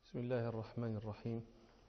بسم الله الرحمن الرحيم.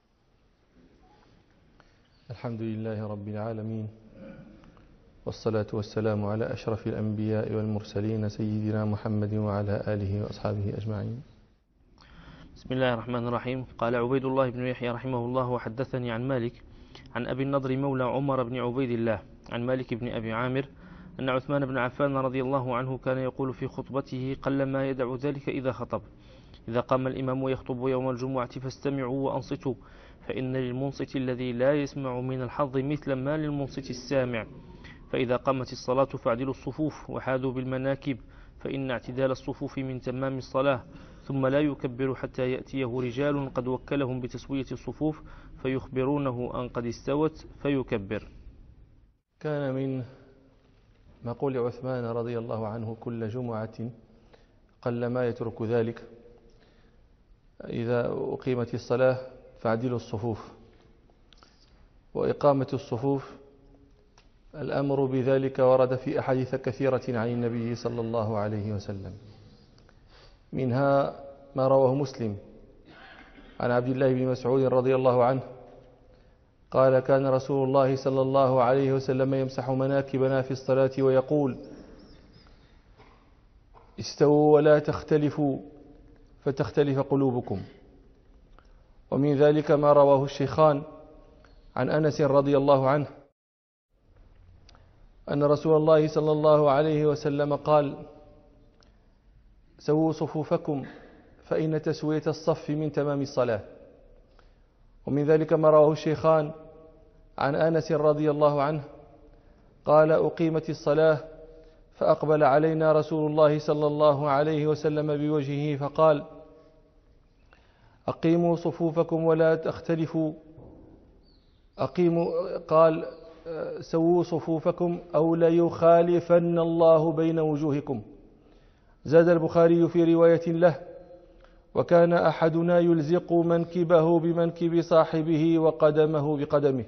الحمد لله رب العالمين، والصلاة والسلام على أشرف الأنبياء والمرسلين سيدنا محمد وعلى آله وأصحابه أجمعين. بسم الله الرحمن الرحيم. قال عبيد الله بن يحيى رحمه الله: وحدثني عن مالك عن أبي النضر مولى عمر بن عبيد الله عن مالك بن أبي عامر أن عثمان بن عفان رضي الله عنه كان يقول في خطبته قلما يدع ذلك إذا خطب: إذا قام الإمام يخطب يوم الجمعة فاستمعوا وأنصتوا، فإن للمنصت الذي لا يسمع من الحظ مثل ما للمنصت السامع. فإذا قامت الصلاة فاعدلوا الصفوف وحاذوا بالمناكب، فإن اعتدال الصفوف من تمام الصلاة. ثم لا يكبر حتى يأتيه رجال قد وكلهم بتسوية الصفوف فيخبرونه أن قد استوت فيكبر. كان من مقول عثمان رضي الله عنه كل جمعة قلما يترك ذلك: إذا أقيمت الصلاة فاعدلوا الصفوف. وإقامة الصفوف الأمر بذلك ورد في أحاديث كثيرة عن النبي صلى الله عليه وسلم، منها ما رواه مسلم عن عبد الله بن مسعود رضي الله عنه قال: كان رسول الله صلى الله عليه وسلم يمسح مناكبنا في الصلاة ويقول: استووا ولا تختلفوا فتختلف قلوبكم. ومن ذلك ما رواه الشيخان عن أنس رضي الله عنه أن رسول الله صلى الله عليه وسلم قال: سووا صفوفكم فإن تسوية الصف من تمام الصلاة. ومن ذلك ما رواه الشيخان عن أنس رضي الله عنه قال: أقيمت الصلاة فأقبل علينا رسول الله صلى الله عليه وسلم بوجهه فقال: أقيموا صفوفكم ولا تختلفوا. قال: سووا صفوفكم أو ليخالفن الله بين وجوهكم. زاد البخاري في رواية له: وكان أحدنا يلزق منكبه بمنكب صاحبه وقدمه بقدمه.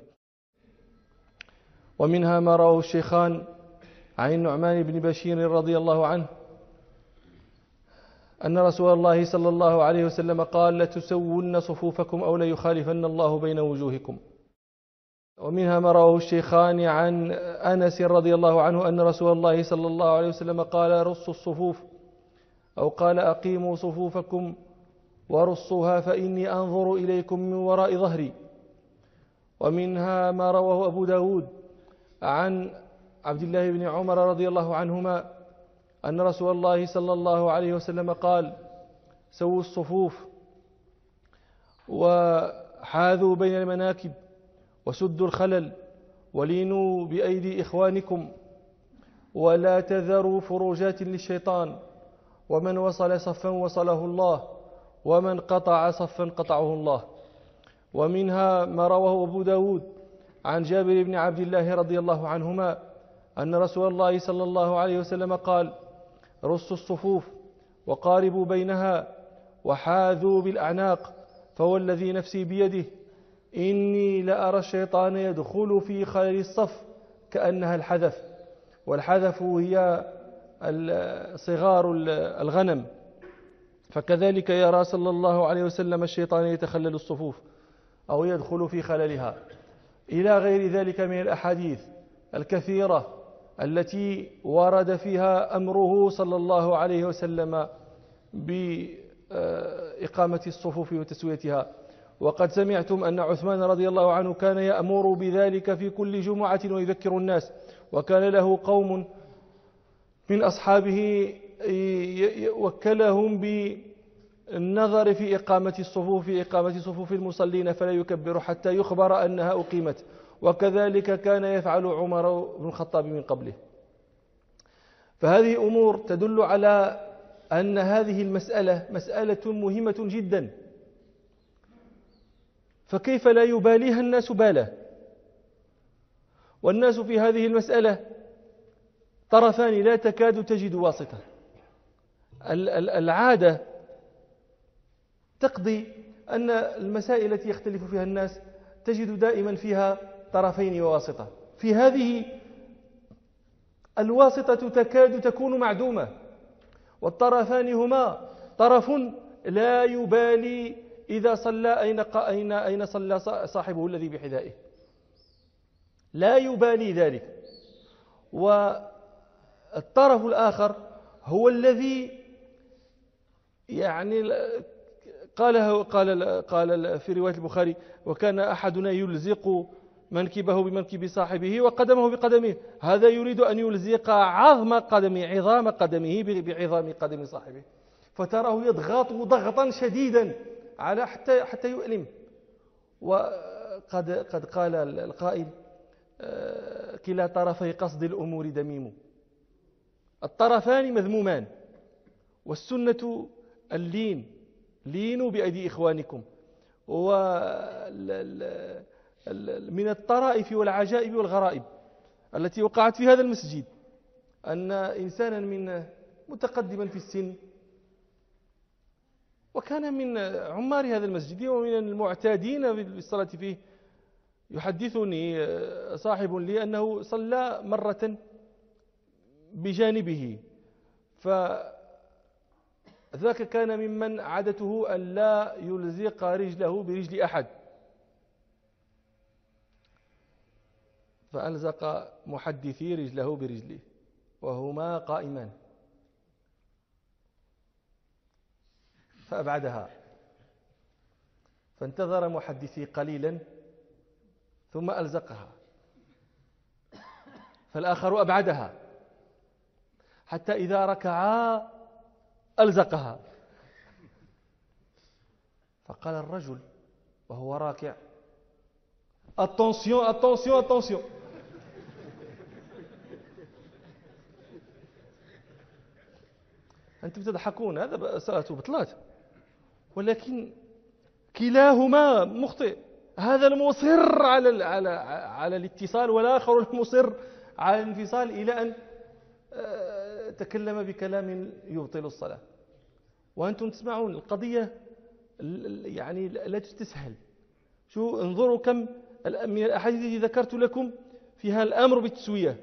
ومنها ما رواه الشيخان عن النعمان بن بشير رضي الله عنه أن رسول الله صلى الله عليه وسلم قال: لتسون صفوفكم أو ليخالفن الله بين وجوهكم. ومنها ما رواه الشيخان عن أنس رضي الله عنه أن رسول الله صلى الله عليه وسلم قال: رصوا الصفوف، أو قال: أقيموا صفوفكم ورصوها فإني أنظر إليكم من وراء ظهري. ومنها ما رواه أبو داود عن عبد الله بن عمر رضي الله عنهما أن رسول الله صلى الله عليه وسلم قال: سووا الصفوف وحاذوا بين المناكب وسدوا الخلل ولينوا بأيدي إخوانكم ولا تذروا فروجات للشيطان، ومن وصل صفا وصله الله، ومن قطع صفا قطعه الله. ومنها ما رواه أبو داود عن جابر بن عبد الله رضي الله عنهما أن رسول الله صلى الله عليه وسلم قال: رصوا الصفوف وقاربوا بينها وحاذوا بالأعناق، فوالذي نفسي بيده إني لأرى الشيطان يدخل في خلل الصف كأنها الحذف، والحذف هي صغار الغنم، فكذلك يرى صلى الله عليه وسلم الشيطان يتخلل الصفوف أو يدخل في خللها، إلى غير ذلك من الأحاديث الكثيرة التي ورد فيها أمره صلى الله عليه وسلم بإقامة الصفوف وتسويتها. وقد سمعتم أن عثمان رضي الله عنه كان يأمر بذلك في كل جمعة ويذكر الناس، وكان له قوم من أصحابه وكلهم بالنظر في إقامة صفوف المصلين فلا يكبر حتى يخبر أنها أقيمت، وكذلك كان يفعل عمر بن الخطاب من قبله. فهذه أمور تدل على أن هذه المسألة مسألة مهمة جدا، فكيف لا يباليها الناس باله؟ والناس في هذه المسألة طرفان لا تكاد تجد واسطة. العادة تقضي أن المسائل التي يختلف فيها الناس تجد دائما فيها طرفين وواسطة. في هذه الواسطة تكاد تكون معدومة، والطرفان هما طرف لا يبالي إذا صلى أين صلى صاحبه الذي بحذائه، لا يبالي ذلك. والطرف الآخر هو الذي يعني قال في رواية البخاري: وكان أحدنا يلزق منكبه بمنكب صاحبه وقدمه بقدمه. هذا يريد أن يلزق عظام قدمه بعظام قدم صاحبه، فتراه يضغط ضغطا شديدا على حتى يؤلم. وقد قال القائل: كلا طرفي قصد الأمور دميم. الطرفان مذمومان، والسنة اللين، لينوا بأيدي إخوانكم. من الطرائف والعجائب والغرائب التي وقعت في هذا المسجد أن إنسانا من متقدما في السن، وكان من عمار هذا المسجد ومن المعتادين بالصلاة فيه، يحدثني صاحب لي أنه صلى مرة بجانبه، فذاك كان ممن عادته أن لا يلزق رجله برجل أحد، فألزق محدثي رجله برجله وهما قائمان، فأبعدها، فانتظر محدثي قليلا ثم ألزقها، فالآخر أبعدها، حتى إذا ركعا ألزقها. فقال الرجل وهو راكع: attention attention attention. أنتم تضحكون، هذا صلاته بطلات، ولكن كلاهما مخطئ. هذا المصر على الاتصال، والآخر المصر على الانفصال، إلى أن تكلم بكلام يبطل الصلاة. وأنتم تسمعون القضية يعني لا تستسهل. شو انظروا كم من الأحاديث التي ذكرت لكم فيها الأمر بالتسوية.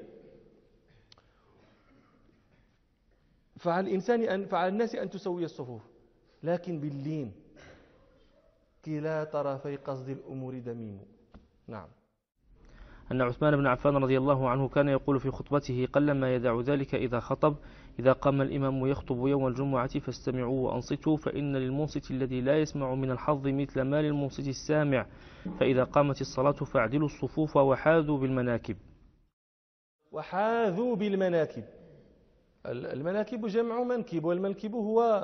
فعلى الناس أن تسوي الصفوف، لكن باللين. كلا طرفي قصد الأمور دميم. نعم. أن عثمان بن عفان رضي الله عنه كان يقول في خطبته: قلما يدع ذلك إذا خطب: إذا قام الإمام يخطب يوم الجمعة فاستمعوا وأنصتوا، فإن للمنصت الذي لا يسمع من الحظ مثل ما للمنصت السامع، فإذا قامت الصلاة فاعدلوا الصفوف وحاذوا بالمناكب. وحاذوا بالمناكب. المناكب جمع منكب، والمنكب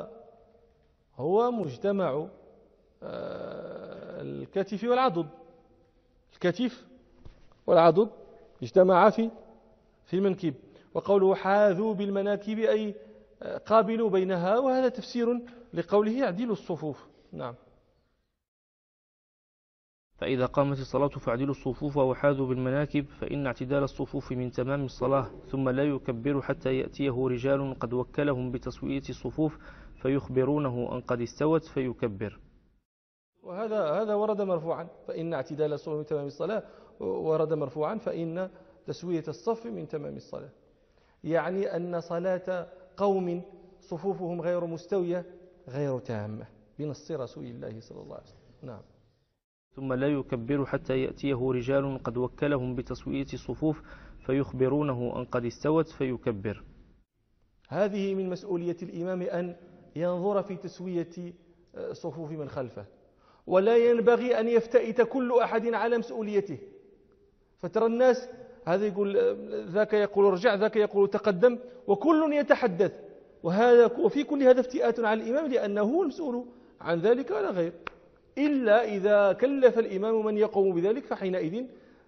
هو مجتمع الكتف والعضد. الكتف والعضد اجتمعا في المنكب. وقوله حاذوا بالمناكب أي قابلوا بينها، وهذا تفسير لقوله اعدلوا الصفوف. نعم. فإذا قامت الصلاة فاعدلوا الصفوف وحاذوا بالمناكب، فإن اعتدال الصفوف من تمام الصلاة. ثم لا يكبر حتى يأتيه رجال قد وكلهم بتسوية الصفوف فيخبرونه أن قد استوت فيكبر. وهذا ورد مرفوعا. فإن اعتدال الصفوف من تمام الصلاة ورد مرفوعا، فإن تسوية الصف من تمام الصلاة. يعني أن صلاة قوم صفوفهم غير مستوية غير تامة، بنص رسول الله صلى الله عليه وسلم. نعم. ثم لا يكبر حتى يأتيه رجال قد وكلهم بتسوية الصفوف فيخبرونه أن قد استوت فيكبر. هذه من مسؤولية الإمام أن ينظر في تسوية صفوف من خلفه، ولا ينبغي أن يفتئت كل أحد على مسؤوليته. فترى الناس هذا يقول ذاك يقول ارجع، ذاك يقول تقدم، وكل يتحدث، وفي كل هذا افتئات على الإمام، لأنه هو المسؤول عن ذلك ولا غير، إلا إذا كلف الإمام من يقوم بذلك، فحينئذ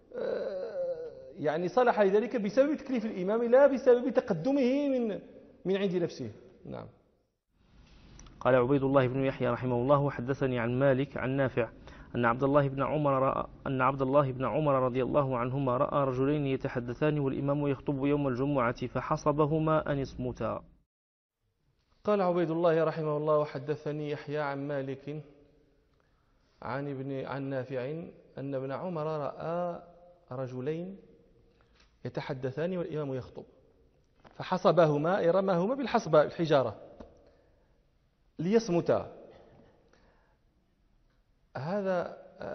يعني صلح لذلك بسبب تكليف الإمام، لا بسبب تقدمه من عند نفسه. نعم. قال عبيد الله بن يحيى رحمه الله: حدثني عن مالك عن نافع أن عبد الله بن عمر رضي الله عنهما رأى رجلين يتحدثان والإمام يخطب يوم الجمعة فحصبهما أن اصمتا. قال عبيد الله رحمه الله: وحدثني يحيى عن مالك عن نافع أن ابن عمر رأى رجلين يتحدثان والإمام يخطب فحصبهما، أي رماهما بالحصبة الحجارة ليصمتا. هذا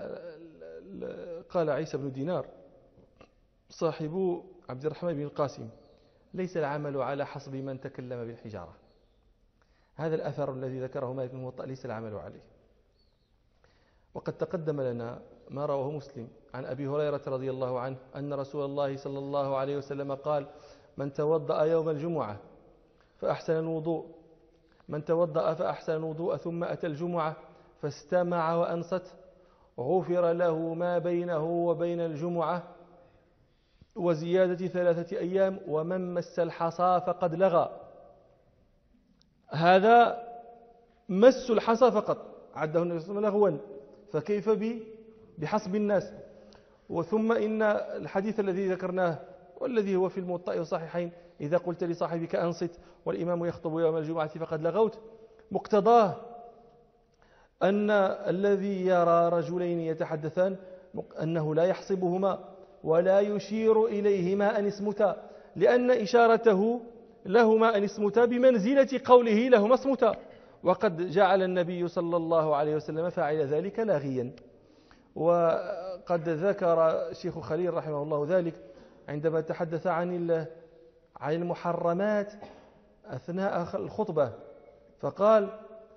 قال عيسى بن دينار صاحب عبد الرحمن بن القاسم: ليس العمل على حسب من تكلم بالحجارة. هذا الأثر الذي ذكره مالك بن الموطأ ليس العمل عليه. وقد تقدم لنا ما رواه مسلم عن أبي هريرة رضي الله عنه أن رسول الله صلى الله عليه وسلم قال: من توضأ يوم الجمعة فأحسن الوضوء من توضأ فأحسن الوضوء ثم أتى الجمعة فاستمع وأنصت غفر له ما بينه وبين الجمعة وزيادة 3 أيام، ومن مس الحصى فقد لغى. هذا مس الحصى فقط عده النبي صلى الله عليه وسلم لغوا، فكيف بحسب الناس؟ وثم إن الحديث الذي ذكرناه والذي هو في الموطأ والصحيحين: إذا قلت لصاحبك أنصت والإمام يخطب يوم الجمعة فقد لغوت، مقتضاه أن الذي يرى رجلين يتحدثان أنه لا يحسبهما ولا يشير إليهما أن اسمتا، لأن إشارته لهما أن اسمتا بمنزلة قوله لهما اسمتا، وقد جعل النبي صلى الله عليه وسلم فاعل ذلك لاغيا. وقد ذكر الشيخ خليل رحمه الله ذلك عندما تحدث عن المحرمات أثناء الخطبة، فقال: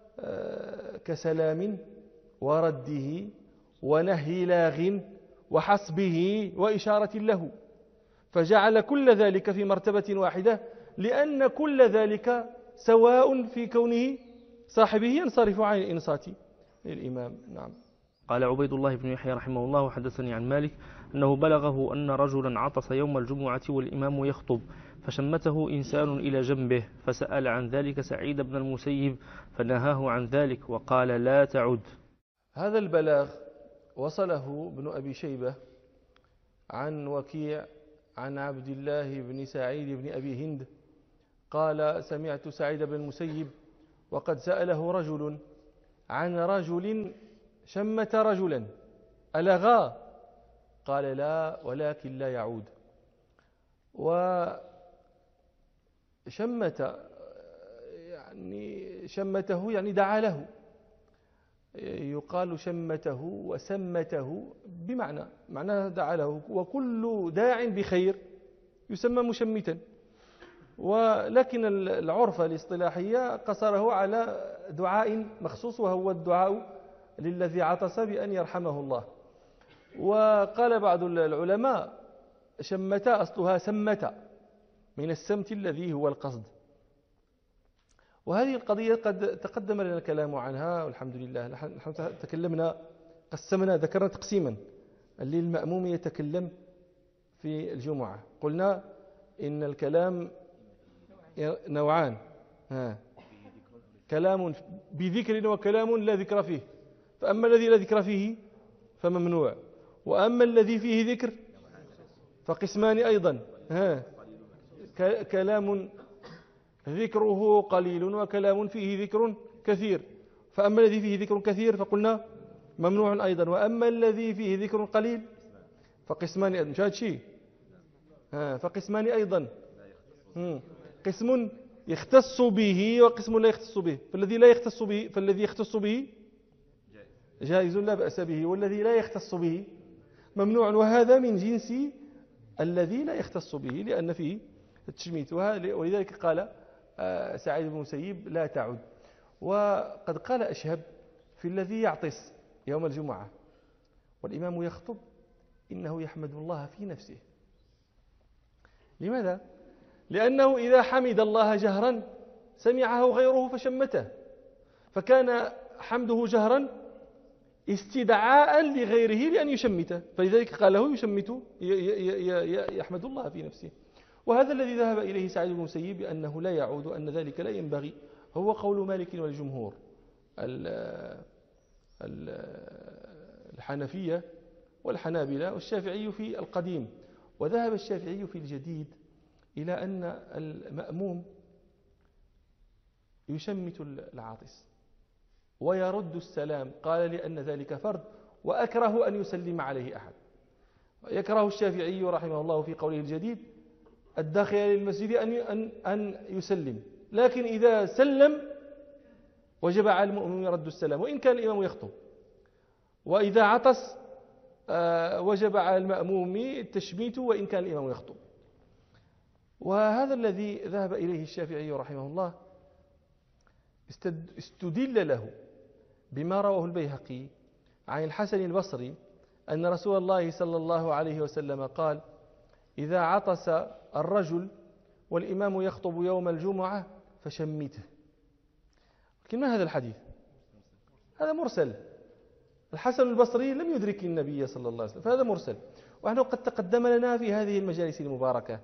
كسلام ورده ونهي لاغ وحسبه وإشارة له، فجعل كل ذلك في مرتبة واحدة، لأن كل ذلك سواء في كونه صاحبه ينصرف عن الإنصات للإمام. نعم. قال عبيد الله بن يحيى رحمه الله وحدثني عن مالك أنه بلغه أن رجلا عطس يوم الجمعة والإمام يخطب فشمته إنسان إلى جنبه، فسأل عن ذلك سعيد بن المسيب فنهاه عن ذلك وقال: لا تعد. هذا البلاغ وصله ابن أبي شيبة عن وكيع عن عبد الله بن سعيد بن أبي هند قال: سمعت سعيد بن المسيب وقد سأله رجل عن رجل شمت رجلا ألغى؟ قال: لا، ولكن لا يعود. وشمته يعني دعا له، يقال شمته وسمته معناه دعا له، وكل داع بخير يسمى مشمتا. ولكن العرف الاصطلاحية قصره على دعاء مخصوص، وهو الدعاء للذي عطس بأن يرحمه الله. وقال بعض العلماء: شمت أصلها سمت، من السمت الذي هو القصد. وهذه القضية قد تقدم لنا الكلام عنها والحمد لله. نحن تكلمنا، ذكرنا تقسيما اللي المأموم يتكلم في الجمعة. قلنا إن الكلام نوعان: كلام بذكر وكلام لا ذكر فيه، فأما الذي لا ذكر فيه فممنوع، وأما الذي فيه ذكر فقسمان أيضا: كلام ذكره قليل وكلام فيه ذكر كثير. فأما الذي فيه ذكر كثير فقلنا ممنوع أيضا، وأما الذي فيه ذكر قليل فقسمان أيضا. مش هذا شيء؟ فقسمان أيضا: قسم يختص به وقسم لا يختص به. فالذي يختص به جائز لا بأس به، والذي لا يختص به ممنوع، وهذا من جنس الذي لا يختص به لأن فيه التشميت. ولذلك قال سعيد بن المسيب: لا تعد. وقد قال أشهب في الذي يعطس يوم الجمعة والإمام يخطب: إنه يحمد الله في نفسه. لماذا؟ لأنه إذا حمد الله جهرا سمعه غيره فشمته، فكان حمده جهرا استدعاء لغيره لأن يشمته، فلذلك قال له يشمت يحمد الله في نفسه. وهذا الذي ذهب إليه سعيد بن المسيب أنه لا يعود، أن ذلك لا ينبغي، هو قول مالك والجمهور الحنفية والحنابلة والشافعي في القديم. وذهب الشافعي في الجديد إلى أن المأموم يشمت العاطس ويرد السلام، قال: لأن ذلك فرض وأكره أن يسلم عليه أحد. يكره الشافعي رحمه الله في قوله الجديد الداخل للمسجد أن يسلم، لكن إذا سلم وجب على المؤمن يرد السلام وإن كان الإمام يخطب. وإذا عطس وجب على المأموم التشميت وإن كان الإمام يخطب. وهذا الذي ذهب إليه الشافعي رحمه الله استدل له بما رواه البيهقي عن الحسن البصري أن رسول الله صلى الله عليه وسلم قال: إذا عطس الرجل والإمام يخطب يوم الجمعة فشمته. لكن ما هذا الحديث؟ هذا مرسل. الحسن البصري لم يدرك النبي صلى الله عليه وسلم، فهذا مرسل. ونحن قد تقدم لنا في هذه المجالس المباركة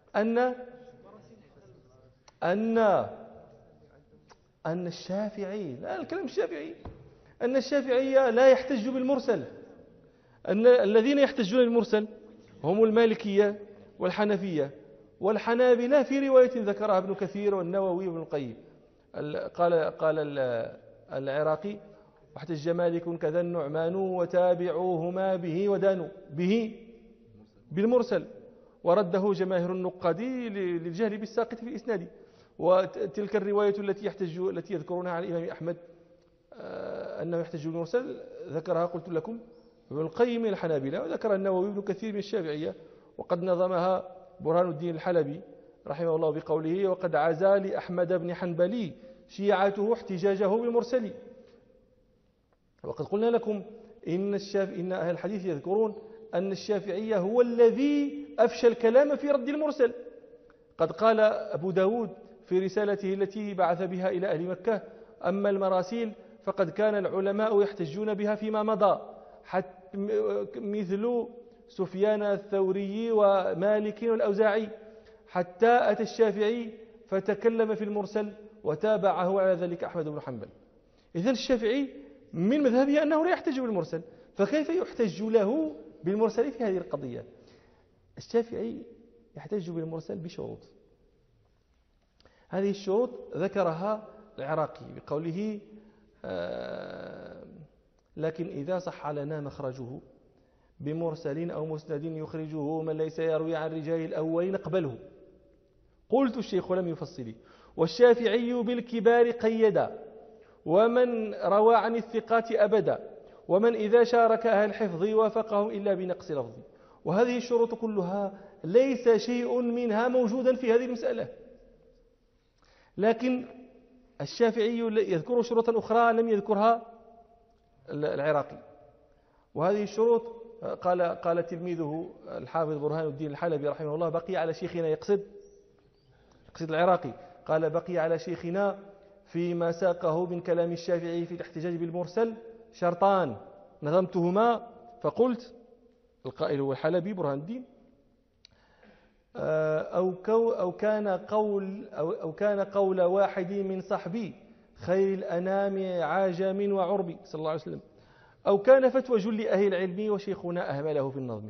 أن الشافعي، لا الكلام الشافعي، أن الشافعي لا يحتج بالمرسل. أن الذين يحتجون بالمرسل هم المالكية والحنفية والحنابلة، في رواية ذكرها ابن كثير والنووي وابن القيم. قال العراقي: واحتج مالك كذا النعمان وتابعوهما به ودانوا به بالمرسل، ورده جماهير النقاد للجهل بالساقط في الإسناد. وتلك الرواية التي يذكرونها عن الإمام أحمد أنه يحتج بالمرسل ذكرها قلت لكم ابن القيم من الحنابلة، وذكر النووي ابن كثير من الشافعية، وقد نظمها برهان الدين الحلبي رحمه الله بقوله: وقد عزا لأحمد بن حنبلي شيعته احتجاجه بالمرسل. وقد قلنا لكم إن أهل الحديث يذكرون أن الشافعي هو الذي أفشى الكلام في رد المرسل. قد قال أبو داود في رسالته التي بعث بها إلى أهل مكة: أما المراسيل فقد كان العلماء يحتجون بها فيما مضى، مثل سفيان الثوري ومالك والأوزاعي، حتى أتى الشافعي فتكلم في المرسل وتابعه على ذلك أحمد بن حنبل. إذن الشافعي من مذهبه أنه لا يحتج بالمرسل، فكيف يحتج له بالمرسل في هذه القضية؟ الشافعي يحتج بالمرسل بشروط. هذه الشروط ذكرها العراقي بقوله: لكن إذا صح لنا مخرجه بمرسل أو مسند يخرجه من ليس يروي عن رجال الأول نقبله. قلت الشيخ لم يفصل: والشافعي بالكبار قيدا، ومن روى عن الثقات أبدا، ومن إذا شارك أهل الحفظ وافقهم إلا بنقص لفظ. وهذه الشروط كلها ليس شيء منها موجودا في هذه المسألة، لكن الشافعي يذكر شروطا أخرى لم يذكرها العراقي. وهذه الشروط قال تلميذه الحافظ برهان الدين الحلبي رحمه الله: بقي على شيخنا، يقصد العراقي، قال: بقي على شيخنا فيما ساقه من كلام الشافعي في الاحتجاج بالمرسل شرطان نظمتهما، فقلت، القائل هو الحلبي برهان الدين: أو كان قول واحد من صحبي خير الأنام عاجم وعربي صلى الله عليه وسلم، أو كان فتوى جل أهل العلم وشيخنا أهمله في النظم.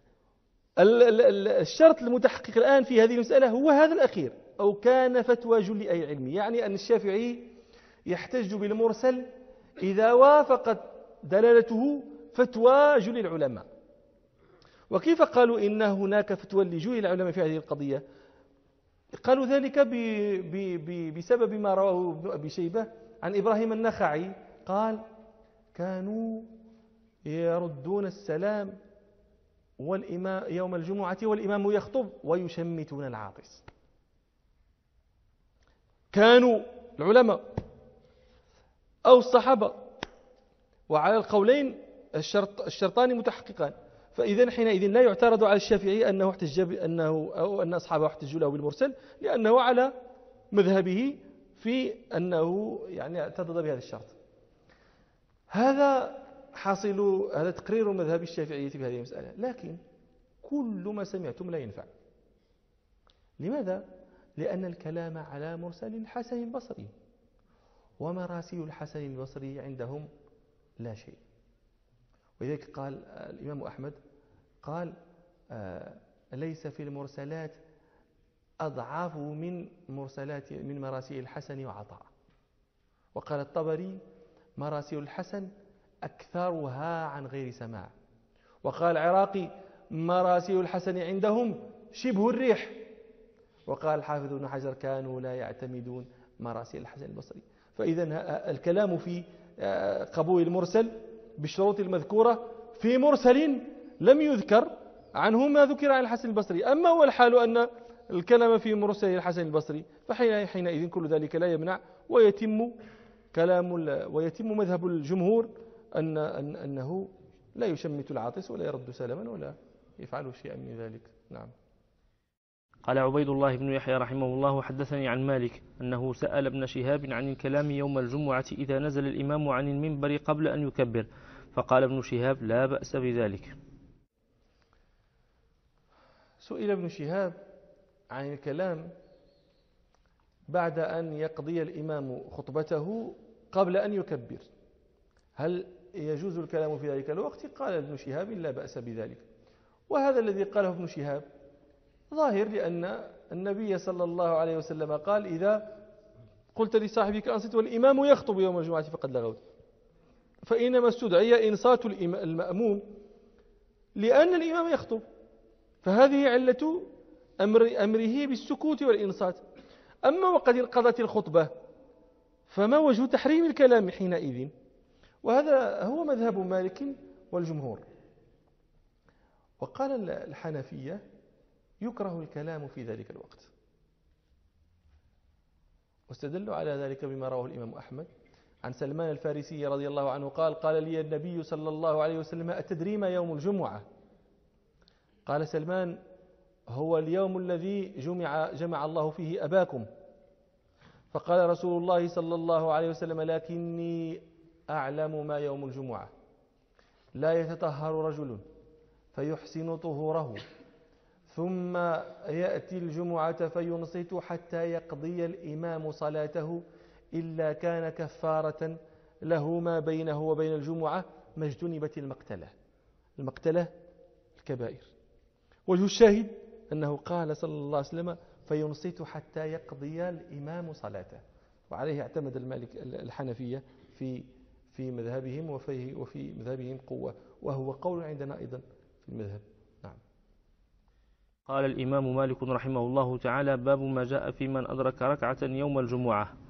الشرط المتحقق الآن في هذه المسألة هو هذا الأخير: أو كان فتوى جل أهل العلم، يعني أن الشافعي يحتج بالمرسل إذا وافقت دلالته فتوى جل العلماء. وكيف قالوا إن هناك فتوى لجل العلماء في هذه القضية؟ قالوا ذلك بسبب ما رواه ابن أبي شيبة عن إبراهيم النخعي قال: كانوا يردون السلام والإمام يوم الجمعة والإمام يخطب ويشمتون العاطس. كانوا العلماء أو الصحابة، وعلى القولين الشرطان متحققان. فإذا حينئذ لا يعترض على الشافعي أنه احتج أو أن أصحابه احتجوا له بالمرسل، لأنه على مذهبه في أنه يعني اعتضد بهذا الشرط. هذا تقرير مذهب الشافعية في هذه المسألة. لكن كل ما سمعتم لا ينفع. لماذا؟ لأن الكلام على مرسل الحسن البصري، ومراسيل الحسن البصري عندهم لا شيء. ولذلك قال الإمام أحمد قال: ليس في المرسلات أضعاف من مراسيل الحسن وعطاء. وقال الطبري: مراسيل الحسن أكثرها عن غير سماع. وقال العراقي: مراسيل الحسن عندهم شبه الريح. وقال الحافظ ابن حجر: كانوا لا يعتمدون مراسيل الحسن البصري. فإذا الكلام في قبول المرسل بالشروط المذكورة في مرسل لم يذكر عنه ما ذكر عن الحسن البصري. أما هو الحال أن الكلام في مرسل الحسن البصري فحينئذ كل ذلك لا يمنع، ويتم مذهب الجمهور أنه لا يشمت العاطس ولا يرد سلما ولا يفعل شيئا من ذلك. نعم. قال عبيد الله بن يحيى رحمه الله: حدثني عن مالك أنه سأل ابن شهاب عن الكلام يوم الجمعة إذا نزل الإمام عن المنبر قبل أن يكبر، فقال ابن شهاب: لا بأس بذلك. سئل ابن شهاب عن الكلام بعد أن يقضي الإمام خطبته قبل أن يكبر، هل يجوز الكلام في ذلك الوقت؟ قال ابن شهاب: لا بأس بذلك. وهذا الذي قاله ابن شهاب ظاهر، لأن النبي صلى الله عليه وسلم قال: إذا قلت لصاحبك أنصت والإمام يخطب يوم الجمعة فقد لغوت. فإنما استدعي إنصات المأموم لأن الإمام يخطب، فهذه علة أمره بالسكوت والإنصات. أما وقد انقضت الخطبة فما وجه تحريم الكلام حينئذ؟ وهذا هو مذهب مالك والجمهور. وقال الحنفية: يكره الكلام في ذلك الوقت، واستدلوا على ذلك بما رواه الإمام أحمد عن سلمان الفارسي رضي الله عنه قال: قال لي النبي صلى الله عليه وسلم: أتدري ما يوم الجمعة؟ قال سلمان: هو اليوم الذي جمع الله فيه أباكم. فقال رسول الله صلى الله عليه وسلم: لكني أعلم ما يوم الجمعة، لا يتطهر رجل فيحسن طهوره ثم يأتي الجمعة فينصت حتى يقضي الإمام صلاته إلا كان كفارة له ما بينه وبين الجمعة ما اجتنبت المقتلة الكبائر. وجه الشاهد أنه قال صلى الله عليه وسلم: فينصت حتى يقضي الإمام صلاته. وعليه اعتمد الحنفية في مذهبهم وفي مذهبهم قوة، وهو قول عندنا أيضا في المذهب. نعم. قال الإمام مالك رحمه الله تعالى: باب ما جاء في من أدرك ركعة يوم الجمعة.